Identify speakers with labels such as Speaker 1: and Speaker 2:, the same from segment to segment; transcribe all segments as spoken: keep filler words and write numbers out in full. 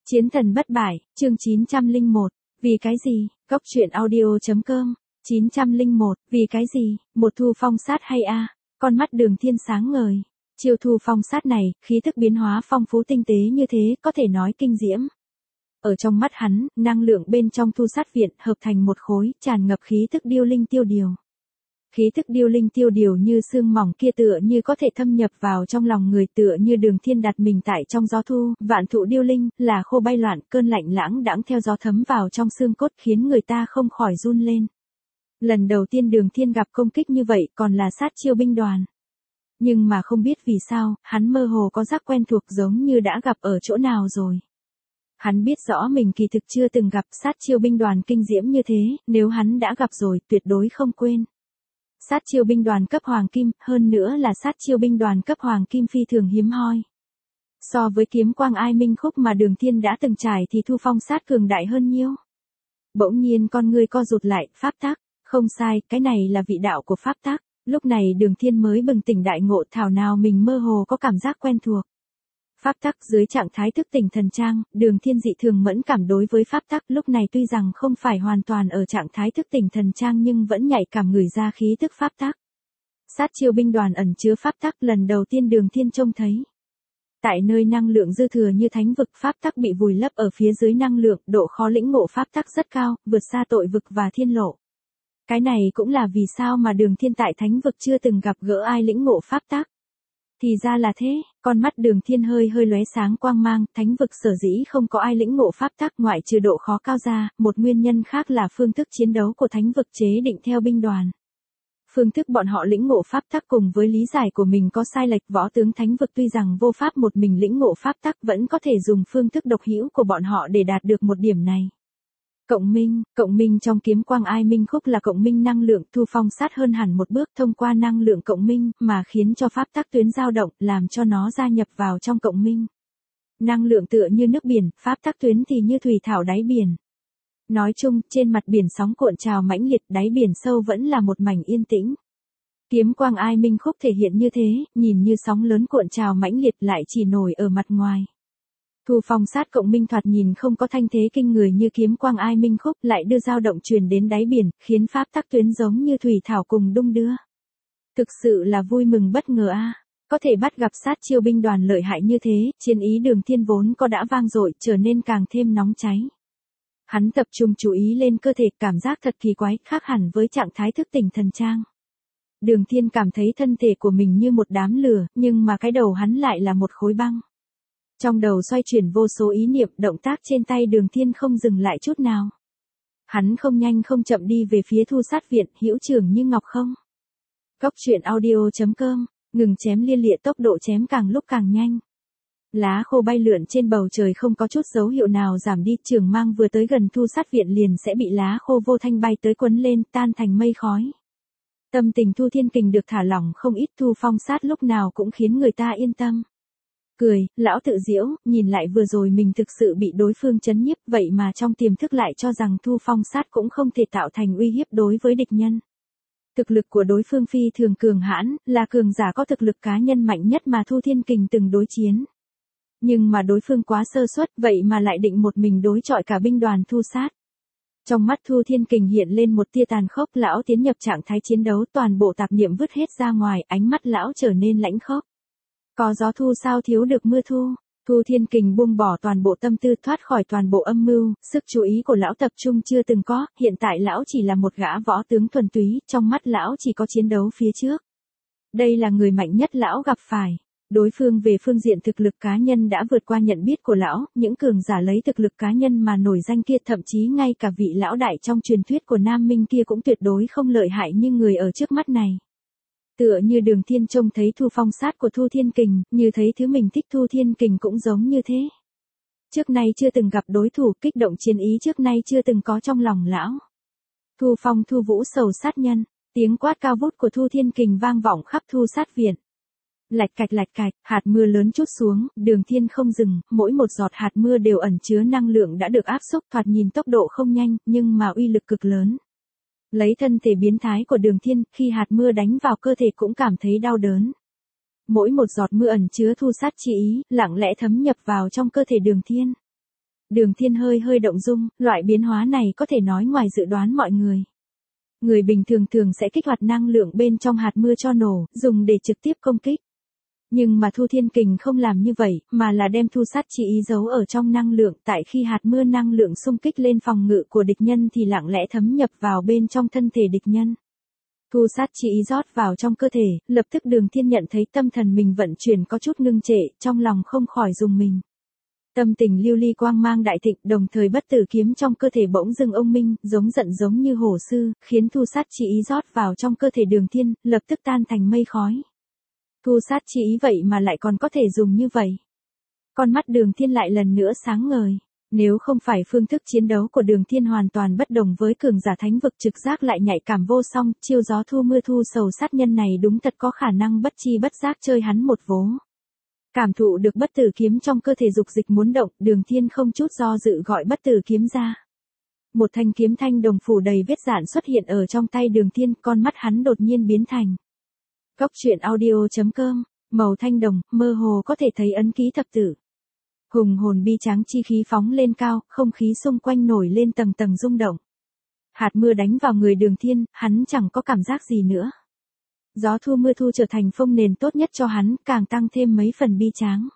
Speaker 1: Chiến thần bất bại, chương chín trăm lẻ một, vì cái gì, Cốc truyện audio.com, chín trăm lẻ một, vì cái gì, một thu phong sát hay a, con mắt Đường Thiên sáng ngời. Chiêu thu phong sát này, khí thức biến hóa phong phú tinh tế như thế, có thể nói kinh diễm. Ở trong mắt hắn, năng lượng bên trong thu sát viện hợp thành một khối, tràn ngập khí thức điêu linh tiêu điều. Khí thức điêu linh tiêu điều như xương mỏng kia tựa như có thể thâm nhập vào trong lòng người, tựa như Đường Thiên đặt mình tại trong gió thu, vạn thụ điêu linh, là khô bay loạn, cơn lạnh lãng đãng theo gió thấm vào trong xương cốt khiến người ta không khỏi run lên. Lần đầu tiên Đường Thiên gặp công kích như vậy còn là sát chiêu binh đoàn. Nhưng mà không biết vì sao, hắn mơ hồ có giác quen thuộc giống như đã gặp ở chỗ nào rồi. Hắn biết rõ mình kỳ thực chưa từng gặp sát chiêu binh đoàn kinh diễm như thế, nếu hắn đã gặp rồi tuyệt đối không quên. Sát chiêu binh đoàn cấp hoàng kim, hơn nữa là sát chiêu binh đoàn cấp hoàng kim phi thường hiếm hoi. So với kiếm quang ai minh khúc mà Đường Thiên đã từng trải thì thu phong sát cường đại hơn nhiều. Bỗng nhiên con ngươi co rụt lại, pháp tắc, không sai, cái này là vị đạo của pháp tắc. Lúc này Đường Thiên mới bừng tỉnh đại ngộ, thảo nào mình mơ hồ có cảm giác quen thuộc. Pháp tắc dưới trạng thái thức tỉnh thần trang, Đường Thiên dị thường mẫn cảm đối với pháp tắc, lúc này tuy rằng không phải hoàn toàn ở trạng thái thức tỉnh thần trang nhưng vẫn nhạy cảm ngửi ra khí tức pháp tắc. Sát chiêu binh đoàn ẩn chứa pháp tắc lần đầu tiên Đường Thiên trông thấy. Tại nơi năng lượng dư thừa như thánh vực, pháp tắc bị vùi lấp ở phía dưới năng lượng, độ khó lĩnh ngộ pháp tắc rất cao, vượt xa tội vực và thiên lộ. Cái này cũng là vì sao mà Đường Thiên tại thánh vực chưa từng gặp gỡ ai lĩnh ngộ pháp tắc. Thì ra là thế, con mắt Đường Thiên hơi hơi lóe sáng quang mang, thánh vực sở dĩ không có ai lĩnh ngộ pháp tắc ngoại trừ độ khó cao ra, một nguyên nhân khác là phương thức chiến đấu của thánh vực chế định theo binh đoàn. Phương thức bọn họ lĩnh ngộ pháp tắc cùng với lý giải của mình có sai lệch, võ tướng thánh vực tuy rằng vô pháp một mình lĩnh ngộ pháp tắc vẫn có thể dùng phương thức độc hữu của bọn họ để đạt được một điểm này. Cộng minh, cộng minh trong kiếm quang ai minh khúc là cộng minh năng lượng, thu phong sát hơn hẳn một bước thông qua năng lượng cộng minh mà khiến cho pháp tắc tuyến dao động, làm cho nó gia nhập vào trong cộng minh. Năng lượng tựa như nước biển, pháp tắc tuyến thì như thủy thảo đáy biển. Nói chung, trên mặt biển sóng cuộn trào mãnh liệt, đáy biển sâu vẫn là một mảnh yên tĩnh. Kiếm quang ai minh khúc thể hiện như thế, nhìn như sóng lớn cuộn trào mãnh liệt lại chỉ nổi ở mặt ngoài. Thu phong sát cộng minh thoạt nhìn không có thanh thế kinh người như kiếm quang ai minh khúc, lại đưa dao động truyền đến đáy biển, khiến pháp tắc tuyến giống như thủy thảo cùng đung đưa. Thực sự là vui mừng bất ngờ a, có thể bắt gặp sát chiêu binh đoàn lợi hại như thế, chiến ý Đường Thiên vốn có đã vang dội, trở nên càng thêm nóng cháy. Hắn tập trung chú ý lên cơ thể, cảm giác thật kỳ quái, khác hẳn với trạng thái thức tỉnh thần trang. Đường Thiên cảm thấy thân thể của mình như một đám lửa, nhưng mà cái đầu hắn lại là một khối băng. Trong đầu xoay chuyển vô số ý niệm, động tác trên tay Đường Thiên không dừng lại chút nào. Hắn không nhanh không chậm đi về phía thu sát viện, hữu trưởng như ngọc không. Cốc truyện audio.com, ngừng chém lia lịa, tốc độ chém càng lúc càng nhanh. Lá khô bay lượn trên bầu trời không có chút dấu hiệu nào giảm đi, trường mang vừa tới gần thu sát viện liền sẽ bị lá khô vô thanh bay tới quấn lên, tan thành mây khói. Tâm tình Thu Thiên Kình được thả lỏng không ít, thu phong sát lúc nào cũng khiến người ta yên tâm. Cười, lão tự giễu, nhìn lại vừa rồi mình thực sự bị đối phương chấn nhiếp, vậy mà trong tiềm thức lại cho rằng thu phong sát cũng không thể tạo thành uy hiếp đối với địch nhân. Thực lực của đối phương phi thường cường hãn, là cường giả có thực lực cá nhân mạnh nhất mà Thu Thiên Kình từng đối chiến. Nhưng mà đối phương quá sơ suất, vậy mà lại định một mình đối chọi cả binh đoàn thu sát. Trong mắt Thu Thiên Kình hiện lên một tia tàn khốc, lão tiến nhập trạng thái chiến đấu, toàn bộ tạp niệm vứt hết ra ngoài, ánh mắt lão trở nên lãnh khốc. Có gió thu sao thiếu được mưa thu, Thu Thiên Kình buông bỏ toàn bộ tâm tư, thoát khỏi toàn bộ âm mưu, sức chú ý của lão tập trung chưa từng có, hiện tại lão chỉ là một gã võ tướng thuần túy, trong mắt lão chỉ có chiến đấu phía trước. Đây là người mạnh nhất lão gặp phải. Đối phương về phương diện thực lực cá nhân đã vượt qua nhận biết của lão, những cường giả lấy thực lực cá nhân mà nổi danh kia, thậm chí ngay cả vị lão đại trong truyền thuyết của Nam Minh kia cũng tuyệt đối không lợi hại như người ở trước mắt này. Tựa như Đường Thiên trông thấy thu phong sát của Thu Thiên Kình, như thấy thứ mình thích, Thu Thiên Kình cũng giống như thế. Trước nay chưa từng gặp đối thủ, kích động chiến ý trước nay chưa từng có trong lòng lão. Thu phong thu vũ sầu sát nhân, tiếng quát cao vút của Thu Thiên Kình vang vọng khắp thu sát viện. Lạch cạch lạch cạch, hạt mưa lớn trút xuống, Đường Thiên không dừng, mỗi một giọt hạt mưa đều ẩn chứa năng lượng đã được áp xúc, thoạt nhìn tốc độ không nhanh, nhưng mà uy lực cực lớn. Lấy thân thể biến thái của Đường Thiên, khi hạt mưa đánh vào cơ thể cũng cảm thấy đau đớn. Mỗi một giọt mưa ẩn chứa thu sát chi ý, lặng lẽ thấm nhập vào trong cơ thể Đường Thiên. Đường Thiên hơi hơi động dung, loại biến hóa này có thể nói ngoài dự đoán mọi người. Người bình thường thường sẽ kích hoạt năng lượng bên trong hạt mưa cho nổ, dùng để trực tiếp công kích. Nhưng mà Thu Thiên Kình không làm như vậy, mà là đem thu sát chi ý giấu ở trong năng lượng, tại khi hạt mưa năng lượng xung kích lên phòng ngự của địch nhân thì lặng lẽ thấm nhập vào bên trong thân thể địch nhân. Thu sát chi ý rót vào trong cơ thể, lập tức Đường Thiên nhận thấy tâm thần mình vận chuyển có chút ngưng trệ, trong lòng không khỏi rùng mình. Tâm tình lưu ly quang mang đại thịnh, đồng thời bất tử kiếm trong cơ thể bỗng dưng ông minh, giống giận giống như hổ sư, khiến thu sát chi ý rót vào trong cơ thể Đường Thiên, lập tức tan thành mây khói. Thu sát chi ý vậy mà lại còn có thể dùng như vậy. Con mắt Đường Thiên lại lần nữa sáng ngời. Nếu không phải phương thức chiến đấu của Đường Thiên hoàn toàn bất đồng với cường giả thánh vực trực giác lại nhạy cảm vô song, chiêu gió thu mưa thu sầu sát nhân này đúng thật có khả năng bất chi bất giác chơi hắn một vố. Cảm thụ được bất tử kiếm trong cơ thể dục dịch muốn động, Đường Thiên không chút do dự gọi bất tử kiếm ra. Một thanh kiếm thanh đồng phủ đầy vết rạn xuất hiện ở trong tay Đường Thiên, con mắt hắn đột nhiên biến thành. Cốc truyện audio chấm com, màu thanh đồng, mơ hồ có thể thấy ấn ký thập tử. Hùng hồn bi tráng chi khí phóng lên cao, không khí xung quanh nổi lên tầng tầng rung động. Hạt mưa đánh vào người Đường Thiên, hắn chẳng có cảm giác gì nữa. Gió thu mưa thu trở thành phông nền tốt nhất cho hắn, càng tăng thêm mấy phần bi tráng.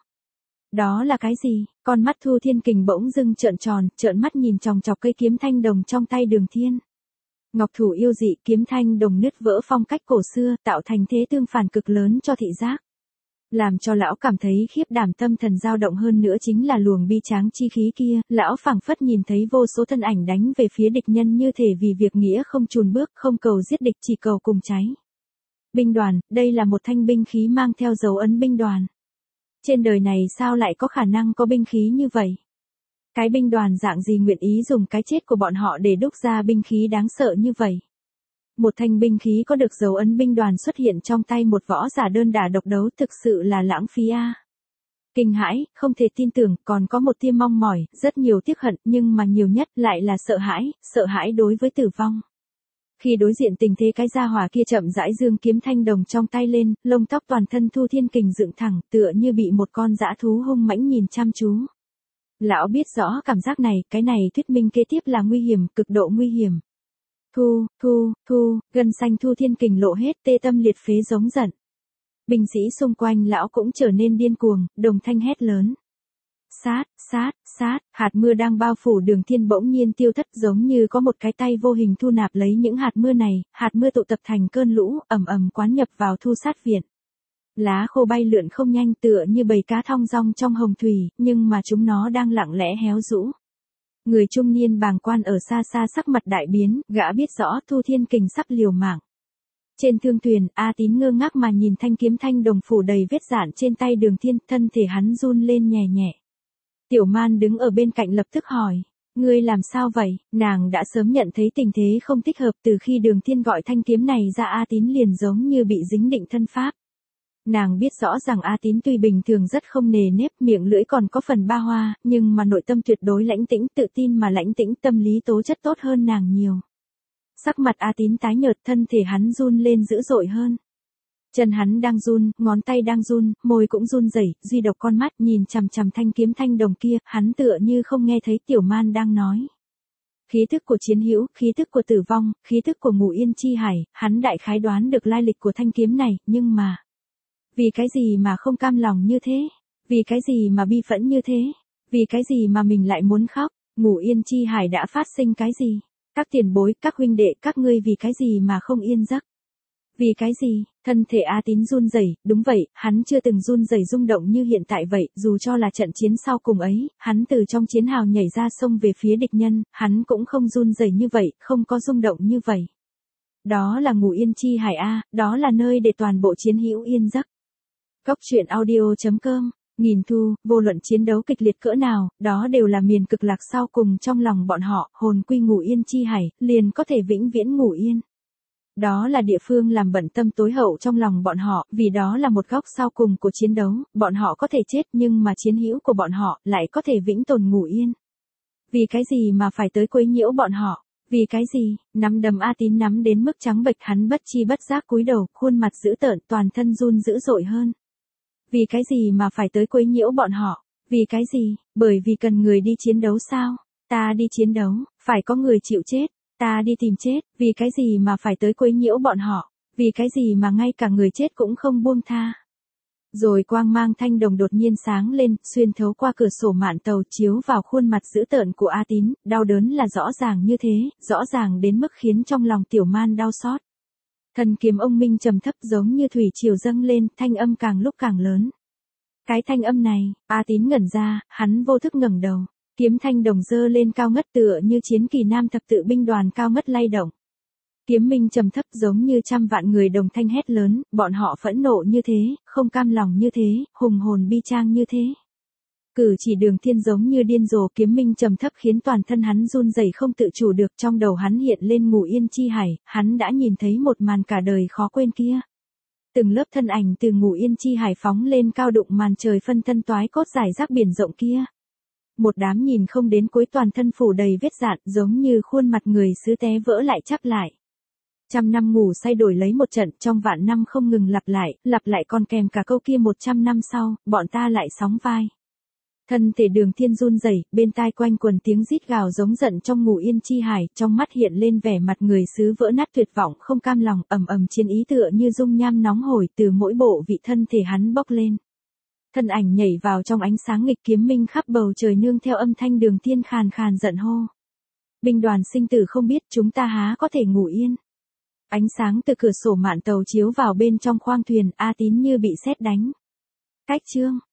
Speaker 1: Đó là cái gì? Con mắt Thu Thiên Kình bỗng dưng trợn tròn, trợn mắt nhìn chòng chọc cây kiếm thanh đồng trong tay Đường Thiên. Ngọc thủ yêu dị, kiếm thanh đồng nứt vỡ phong cách cổ xưa, tạo thành thế tương phản cực lớn cho thị giác. Làm cho lão cảm thấy khiếp đảm, tâm thần dao động hơn nữa chính là luồng bi tráng chi khí kia, lão phảng phất nhìn thấy vô số thân ảnh đánh về phía địch nhân như thể vì việc nghĩa không chùn bước, không cầu giết địch chỉ cầu cùng cháy. Binh đoàn, đây là một thanh binh khí mang theo dấu ấn binh đoàn. Trên đời này sao lại có khả năng có binh khí như vậy? Cái binh đoàn dạng gì nguyện ý dùng cái chết của bọn họ để đúc ra binh khí đáng sợ như vậy? Một thanh binh khí có được dấu ấn binh đoàn xuất hiện trong tay một võ giả đơn đả độc đấu thực sự là lãng phí a. Kinh hãi, không thể tin tưởng, còn có một tia mong mỏi, rất nhiều tiếc hận, nhưng mà nhiều nhất lại là sợ hãi, sợ hãi đối với tử vong. Khi đối diện tình thế cái gia hỏa kia chậm rãi dương kiếm thanh đồng trong tay lên, lông tóc toàn thân Thu Thiên Kình dựng thẳng, tựa như bị một con dã thú hung mãnh nhìn chăm chú. Lão biết rõ cảm giác này, cái này thuyết minh kế tiếp là nguy hiểm, cực độ nguy hiểm. Thu, thu, thu, gân xanh Thu Thiên Kình lộ hết, tê tâm liệt phế giống giận. Binh sĩ xung quanh lão cũng trở nên điên cuồng, đồng thanh hét lớn. Sát, sát, sát, hạt mưa đang bao phủ Đường Thiên bỗng nhiên tiêu thất, giống như có một cái tay vô hình thu nạp lấy những hạt mưa này, hạt mưa tụ tập thành cơn lũ, ầm ầm quán nhập vào thu sát viện. Lá khô bay lượn không nhanh, tựa như bầy cá thong dong trong hồng thủy, nhưng mà chúng nó đang lặng lẽ héo rũ. Người trung niên bàng quan ở xa xa sắc mặt đại biến, gã biết rõ Thu Thiên Kình sắp liều mạng. Trên thương thuyền, A Tín ngơ ngác mà nhìn thanh kiếm thanh đồng phủ đầy vết rạn trên tay Đường Thiên, thân thể hắn run lên nhẹ nhẹ. Tiểu Man đứng ở bên cạnh lập tức hỏi, ngươi làm sao vậy? Nàng đã sớm nhận thấy tình thế không thích hợp, từ khi Đường Thiên gọi thanh kiếm này ra A Tín liền giống như bị dính định thân pháp. Nàng biết rõ rằng A Tín tuy bình thường rất không nề nếp, miệng lưỡi còn có phần ba hoa, nhưng mà nội tâm tuyệt đối lãnh tĩnh, tự tin mà lãnh tĩnh, tâm lý tố chất tốt hơn nàng nhiều. Sắc mặt A Tín tái nhợt, thân thể hắn run lên dữ dội hơn. Chân hắn đang run, ngón tay đang run, môi cũng run rẩy, duy độc con mắt nhìn chằm chằm thanh kiếm thanh đồng kia, hắn tựa như không nghe thấy Tiểu Man đang nói. Khí thức của chiến hữu, khí thức của tử vong, khí thức của Ngũ Yên Chi Hải, hắn đại khái đoán được lai lịch của thanh kiếm này, nhưng mà... Vì cái gì mà không cam lòng như thế? Vì cái gì mà bi phẫn như thế? Vì cái gì mà mình lại muốn khóc? Ngũ Yên Chi Hải đã phát sinh cái gì? Các tiền bối, các huynh đệ, các ngươi vì cái gì mà không yên giấc? Vì cái gì? Thân thể A Tín run rẩy, đúng vậy, hắn chưa từng run rẩy rung động như hiện tại vậy, dù cho là trận chiến sau cùng ấy, hắn từ trong chiến hào nhảy ra sông về phía địch nhân, hắn cũng không run rẩy như vậy, không có rung động như vậy. Đó là Ngũ Yên Chi Hải A, đó là nơi để toàn bộ chiến hữu yên giấc. Cốc truyện audio chấm com, nghìn thu, vô luận chiến đấu kịch liệt cỡ nào, đó đều là miền cực lạc sau cùng trong lòng bọn họ, hồn quy Ngũ Yên Chi Hải, liền có thể vĩnh viễn ngủ yên. Đó là địa phương làm bận tâm tối hậu trong lòng bọn họ, vì đó là một góc sau cùng của chiến đấu, bọn họ có thể chết nhưng mà chiến hữu của bọn họ lại có thể vĩnh tồn ngủ yên. Vì cái gì mà phải tới quấy nhiễu bọn họ? Vì cái gì? Nắm đấm A Tín nắm đến mức trắng bệch, hắn bất chi bất giác cúi đầu, khuôn mặt dữ tợn, toàn thân run dữ dội hơn. Vì cái gì mà phải tới quấy nhiễu bọn họ? Vì cái gì? Bởi vì cần người đi chiến đấu sao? Ta đi chiến đấu, phải có người chịu chết. Ta đi tìm chết, vì cái gì mà phải tới quấy nhiễu bọn họ? Vì cái gì mà ngay cả người chết cũng không buông tha? Rồi quang mang thanh đồng đột nhiên sáng lên, xuyên thấu qua cửa sổ mạn tàu chiếu vào khuôn mặt dữ tợn của A Tín, đau đớn là rõ ràng như thế, rõ ràng đến mức khiến trong lòng Tiểu Man đau xót. Thần kiếm ông minh trầm thấp giống như thủy triều dâng lên, thanh âm càng lúc càng lớn. Cái thanh âm này, A Tín ngẩn ra, hắn vô thức ngẩng đầu, kiếm thanh đồng dơ lên cao ngất tựa như chiến kỳ nam thập tự binh đoàn cao ngất lay động. Kiếm minh trầm thấp giống như trăm vạn người đồng thanh hét lớn, bọn họ phẫn nộ như thế, không cam lòng như thế, hùng hồn bi trang như thế. Cử chỉ Đường Thiên giống như điên rồ, kiếm minh trầm thấp khiến toàn thân hắn run rẩy không tự chủ được, trong đầu hắn hiện lên Ngũ Yên Chi Hải, hắn đã nhìn thấy một màn cả đời khó quên kia. Từng lớp thân ảnh từ Ngũ Yên Chi Hải phóng lên cao đụng màn trời phân thân toái cốt rải rác biển rộng kia. Một đám nhìn không đến cuối, toàn thân phủ đầy vết dạn, giống như khuôn mặt người sứ té vỡ lại chắp lại. Trăm năm ngủ say đổi lấy một trận, trong vạn năm không ngừng lặp lại, lặp lại còn kèm cả câu kia một trăm năm sau, bọn ta lại sóng vai. Thân thể Đường Thiên run rẩy, bên tai quanh quần tiếng rít gào giống giận trong Ngũ Yên Chi Hải, trong mắt hiện lên vẻ mặt người sứ vỡ nát tuyệt vọng không cam lòng, ầm ầm chiến ý tựa như dung nham nóng hổi từ mỗi bộ vị thân thể hắn bốc lên. Thân ảnh nhảy vào trong ánh sáng nghịch kiếm minh khắp bầu trời, nương theo âm thanh Đường Thiên khàn khàn giận hô. Binh đoàn sinh tử không biết, chúng ta há có thể ngủ yên. Ánh sáng từ cửa sổ mạn tàu chiếu vào bên trong khoang thuyền, A Tín như bị sét đánh. Cách chương